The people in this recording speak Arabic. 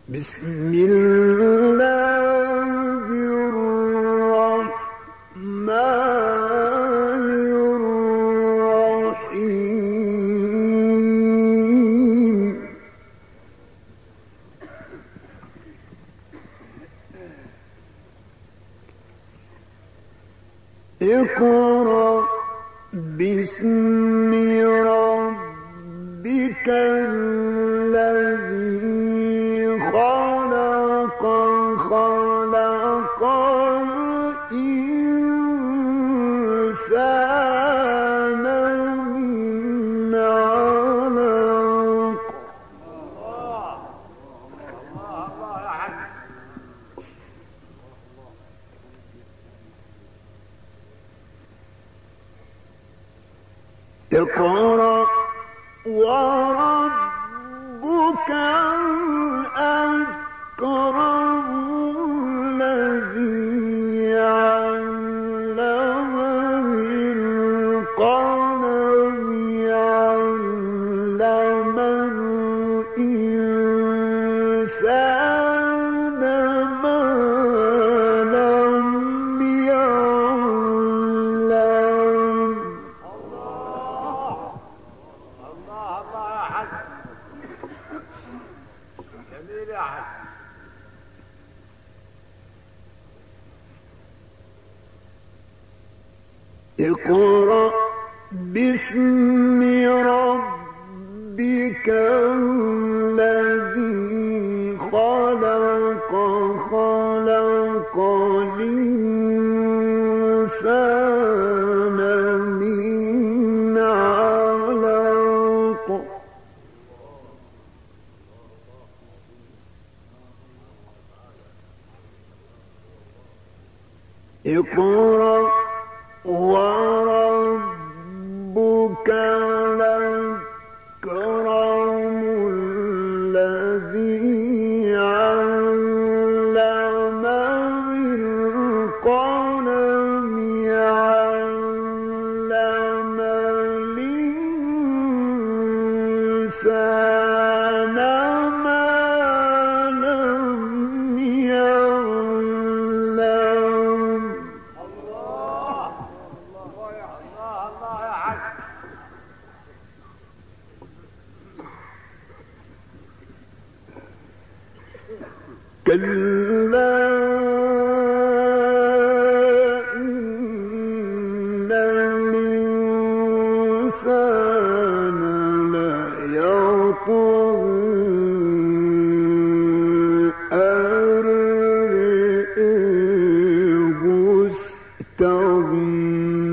بسم الله الرحمن الرحيم. اقرأ باسم ربك الذي خلق خلق الإنسان من علق. اقرأ وربك الأكرم الذي علم بالقلم علم الإنسان ما لم يعلم. جميل يا حاج. اقرأ باسم ربك الذي خلق خلق الإنسان من علق. اقرأ وربك الأكرم الذي علم بالقلم علم الإنسان ما لم يعلم. الله يا حاج. كلا إن الإنسان ليطغى أن رآه استغنى.